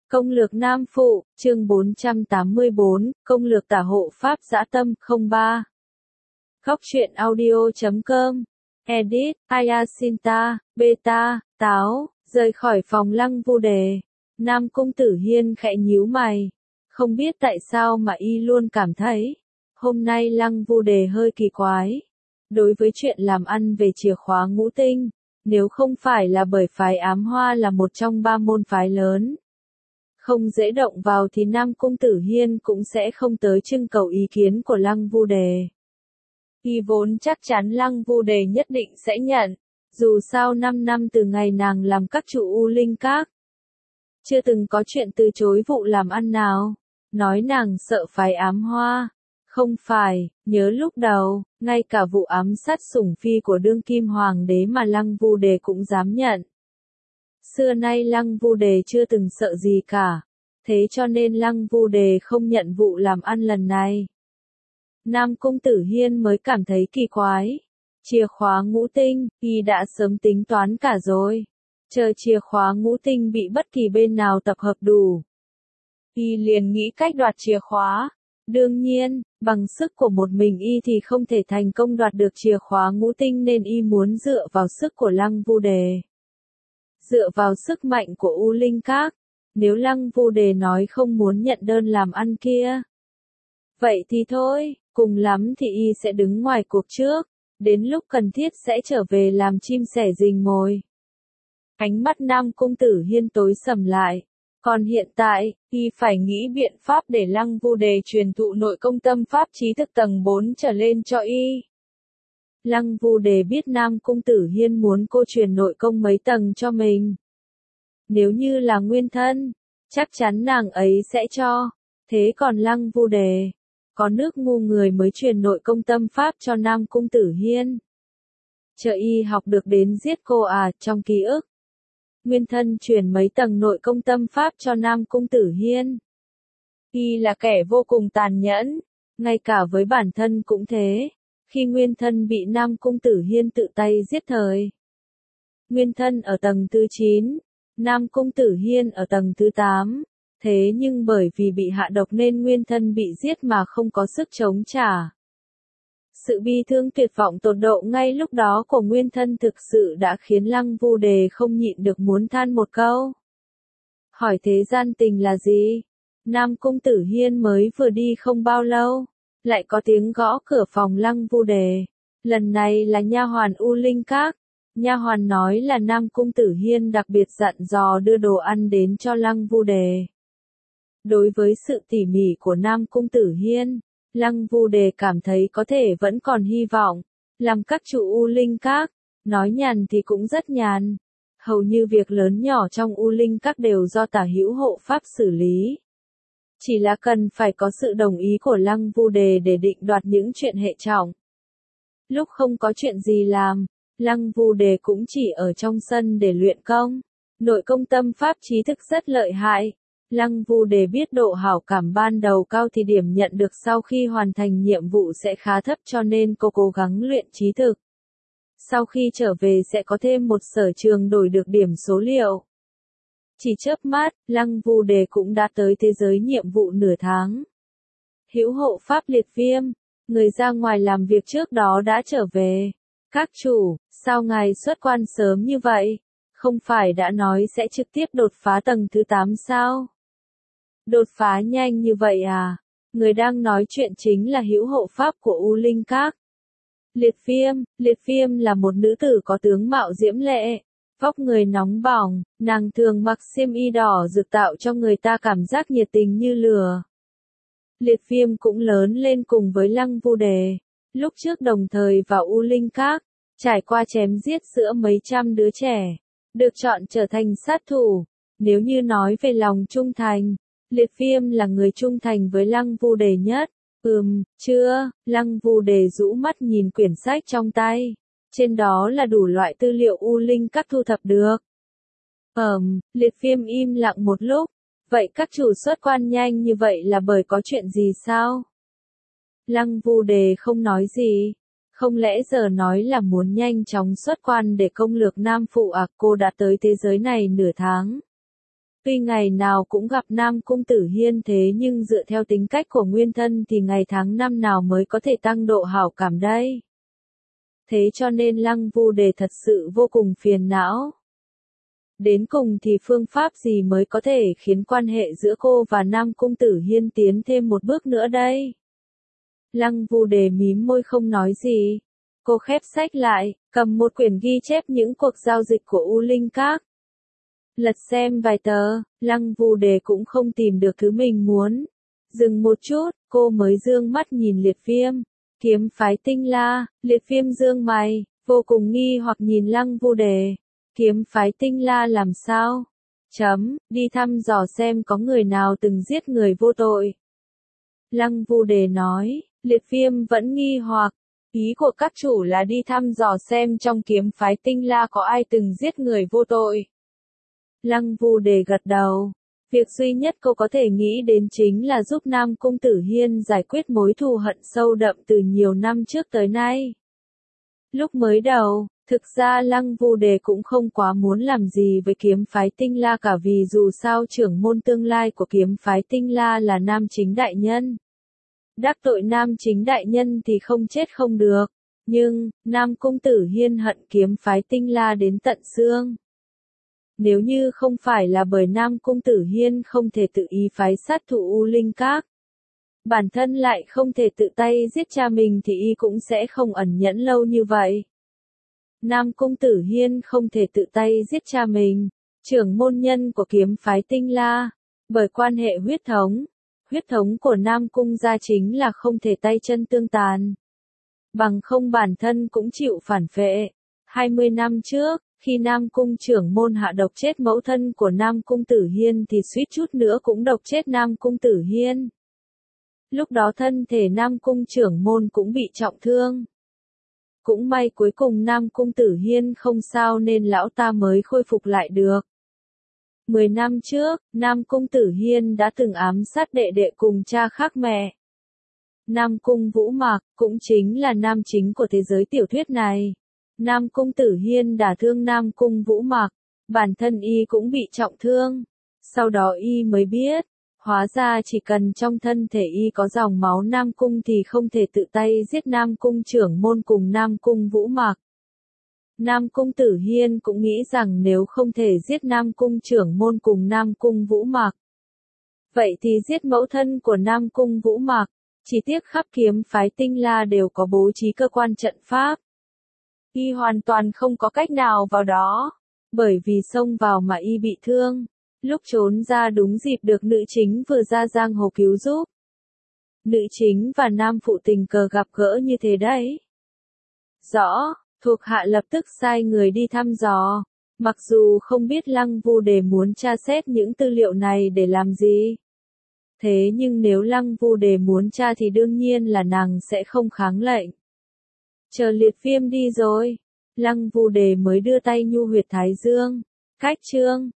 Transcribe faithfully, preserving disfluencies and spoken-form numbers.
Công lược Nam Phụ, chương bốn trăm tám mươi bốn, Công lược tả hộ Pháp dã tâm, không ba. Góc truyện audio chấm com, edit, Ayasinta, beta, táo, rời khỏi phòng Lăng Vu Đề. Nam Cung Tử Hiên khẽ nhíu mày. Không biết tại sao mà y luôn cảm thấy, hôm nay Lăng Vu Đề hơi kỳ quái. Đối với chuyện làm ăn về chìa khóa ngũ tinh, nếu không phải là bởi phái Ám Hoa là một trong ba môn phái lớn, không dễ động vào thì Nam Cung Tử Hiên cũng sẽ không tới trưng cầu ý kiến của Lăng Vu Đề. Y vốn chắc chắn Lăng Vu Đề nhất định sẽ nhận, dù sao năm năm từ ngày nàng làm các chủ U Linh Các, chưa từng có chuyện từ chối vụ làm ăn nào. Nói nàng sợ phái Ám Hoa, không phải, nhớ lúc đầu, ngay cả vụ ám sát sủng phi của đương kim hoàng đế mà Lăng Vu Đề cũng dám nhận. Xưa nay Lăng Vu Đề chưa từng sợ gì cả, thế cho nên Lăng Vu Đề không nhận vụ làm ăn lần này. Nam Cung Tử Hiên mới cảm thấy kỳ quái. Chìa khóa ngũ tinh, y đã sớm tính toán cả rồi. Chờ chìa khóa ngũ tinh bị bất kỳ bên nào tập hợp đủ, y liền nghĩ cách đoạt chìa khóa. Đương nhiên, bằng sức của một mình y thì không thể thành công đoạt được chìa khóa ngũ tinh nên y muốn dựa vào sức của Lăng Vu Đề. Dựa vào sức mạnh của U Linh Các, nếu Lăng Vu Đề nói không muốn nhận đơn làm ăn kia, vậy thì thôi, cùng lắm thì y sẽ đứng ngoài cuộc trước, đến lúc cần thiết sẽ trở về làm chim sẻ rình mồi. Ánh mắt Nam Cung Tử Hiên tối sầm lại. Còn hiện tại, y phải nghĩ biện pháp để Lăng Vu Đề truyền thụ nội công tâm pháp trí thực tầng bốn trở lên cho y. Lăng Vu Đề biết Nam Cung Tử Hiên muốn cô truyền nội công mấy tầng cho mình. Nếu như là nguyên thân, chắc chắn nàng ấy sẽ cho. Thế còn Lăng Vu Đề, có nước ngu người mới truyền nội công tâm pháp cho Nam Cung Tử Hiên. Chờ y học được đến giết cô à, trong ký ức. Nguyên thân truyền mấy tầng nội công tâm pháp cho Nam Cung Tử Hiên. Y là kẻ vô cùng tàn nhẫn, ngay cả với bản thân cũng thế. Khi nguyên thân bị Nam Cung Tử Hiên tự tay giết thời, nguyên thân ở tầng thứ chín, Nam Cung Tử Hiên ở tầng thứ tám. Thế nhưng bởi vì bị hạ độc nên nguyên thân bị giết mà không có sức chống trả. Sự bi thương tuyệt vọng tột độ ngay lúc đó của nguyên thân thực sự đã khiến Lăng Vu Đề không nhịn được muốn than một câu. Hỏi thế gian tình là gì? Nam Cung Tử Hiên mới vừa đi không bao lâu, lại có tiếng gõ cửa phòng Lăng Vu Đề. Lần này là nha hoàn U Linh Các. Nha hoàn nói là Nam Cung Tử Hiên đặc biệt dặn dò đưa đồ ăn đến cho Lăng Vu Đề. Đối với sự tỉ mỉ của Nam Cung Tử Hiên, Lăng Vu Đề cảm thấy có thể vẫn còn hy vọng. Làm các chủ U Linh Các, nói nhàn thì cũng rất nhàn. Hầu như việc lớn nhỏ trong U Linh Các đều do tả hữu hộ pháp xử lý. Chỉ là cần phải có sự đồng ý của Lăng Vu Đề để định đoạt những chuyện hệ trọng. Lúc không có chuyện gì làm, Lăng Vu Đề cũng chỉ ở trong sân để luyện công. Nội công tâm pháp trí thực rất lợi hại. Lăng Vu Đề biết độ hảo cảm ban đầu cao thì điểm nhận được sau khi hoàn thành nhiệm vụ sẽ khá thấp cho nên cô cố gắng luyện trí thực. Sau khi trở về sẽ có thêm một sở trường đổi được điểm số liệu. Chỉ chớp mắt, Lăng Vu Đề cũng đã tới thế giới nhiệm vụ nửa tháng. Hữu hộ pháp Liệt Viêm, người ra ngoài làm việc trước đó đã trở về. Các chủ, sao ngài xuất quan sớm như vậy? Không phải đã nói sẽ trực tiếp đột phá tầng thứ tám sao? Đột phá nhanh như vậy à? Người đang nói chuyện chính là hữu hộ pháp của U Linh Các. Liệt Viêm, Liệt Viêm là một nữ tử có tướng mạo diễm lệ, vóc người nóng bỏng, nàng thường mặc xiêm y đỏ rực tạo cho người ta cảm giác nhiệt tình như lửa. Liệt Viêm cũng lớn lên cùng với Lăng Vu Đề, lúc trước đồng thời vào U Linh Các, trải qua chém giết giữa mấy trăm đứa trẻ, được chọn trở thành sát thủ. Nếu như nói về lòng trung thành, Liệt Viêm là người trung thành với Lăng Vu Đề nhất. Ừm, chưa, Lăng Vu Đề rũ mắt nhìn quyển sách trong tay. Trên đó là đủ loại tư liệu U Linh Các thu thập được. Ừm, Liệt Viêm im lặng một lúc. Vậy các chủ xuất quan nhanh như vậy là bởi có chuyện gì sao? Lăng Vu Đề không nói gì. Không lẽ giờ nói là muốn nhanh chóng xuất quan để công lược Nam Phụ à? Cô đã tới thế giới này nửa tháng. Tuy ngày nào cũng gặp Nam Cung Tử Hiên thế nhưng dựa theo tính cách của nguyên thân thì ngày tháng năm nào mới có thể tăng độ hảo cảm đây. Thế cho nên Lăng Vu Đề thật sự vô cùng phiền não. Đến cùng thì phương pháp gì mới có thể khiến quan hệ giữa cô và Nam Cung Tử Hiên tiến thêm một bước nữa đây? Lăng Vu Đề mím môi không nói gì. Cô khép sách lại, cầm một quyển ghi chép những cuộc giao dịch của U Linh Các. Lật xem vài tờ, Lăng Vu Đề cũng không tìm được thứ mình muốn. Dừng một chút, cô mới dương mắt nhìn Liệt Viêm. Kiếm phái Tinh La, Liệt Viêm dương mày, vô cùng nghi hoặc nhìn Lăng Vu Đề. Kiếm phái Tinh La làm sao? Chấm, đi thăm dò xem có người nào từng giết người vô tội. Lăng Vu Đề nói, Liệt Viêm vẫn nghi hoặc. Ý của các chủ là đi thăm dò xem trong kiếm phái Tinh La có ai từng giết người vô tội. Lăng Vu Đề gật đầu. Việc duy nhất cô có thể nghĩ đến chính là giúp Nam Cung Tử Hiên giải quyết mối thù hận sâu đậm từ nhiều năm trước tới nay. Lúc mới đầu, thực ra Lăng Vu Đề cũng không quá muốn làm gì với kiếm phái Tinh La cả vì dù sao trưởng môn tương lai của kiếm phái Tinh La là Nam Chính Đại Nhân. Đắc tội Nam Chính Đại Nhân thì không chết không được. Nhưng, Nam Cung Tử Hiên hận kiếm phái Tinh La đến tận xương. Nếu như không phải là bởi Nam Cung Tử Hiên không thể tự ý phái sát thủ U Linh Các, bản thân lại không thể tự tay giết cha mình thì y cũng sẽ không ẩn nhẫn lâu như vậy. Nam Cung Tử Hiên không thể tự tay giết cha mình, trưởng môn nhân của kiếm phái Tinh La, bởi quan hệ huyết thống. Huyết thống của Nam Cung gia chính là không thể tay chân tương tàn. Bằng không bản thân cũng chịu phản phệ. hai mươi năm trước, khi Nam Cung trưởng môn hạ độc chết mẫu thân của Nam Cung Tử Hiên thì suýt chút nữa cũng độc chết Nam Cung Tử Hiên. Lúc đó thân thể Nam Cung trưởng môn cũng bị trọng thương. Cũng may cuối cùng Nam Cung Tử Hiên không sao nên lão ta mới khôi phục lại được. Mười năm trước, Nam Cung Tử Hiên đã từng ám sát đệ đệ cùng cha khác mẹ. Nam Cung Vũ Mạc cũng chính là nam chính của thế giới tiểu thuyết này. Nam Cung Tử Hiên đả thương Nam Cung Vũ Mạc, bản thân y cũng bị trọng thương. Sau đó y mới biết, hóa ra chỉ cần trong thân thể y có dòng máu Nam Cung thì không thể tự tay giết Nam Cung trưởng môn cùng Nam Cung Vũ Mạc. Nam Cung Tử Hiên cũng nghĩ rằng nếu không thể giết Nam Cung trưởng môn cùng Nam Cung Vũ Mạc, vậy thì giết mẫu thân của Nam Cung Vũ Mạc. Chỉ tiếc khắp kiếm phái Tinh La đều có bố trí cơ quan trận pháp. Y hoàn toàn không có cách nào vào đó, bởi vì xông vào mà y bị thương. Lúc trốn ra đúng dịp được nữ chính vừa ra giang hồ cứu giúp. Nữ chính và nam phụ tình cờ gặp gỡ như thế đấy. Rõ, thuộc hạ lập tức sai người đi thăm dò. Mặc dù không biết Lăng Vu Đề muốn tra xét những tư liệu này để làm gì. Thế nhưng nếu Lăng Vu Đề muốn tra thì đương nhiên là nàng sẽ không kháng lệnh. Chờ Liệt Viêm đi rồi, Lăng Vu Đề mới đưa tay nhu huyệt thái dương. Cách chương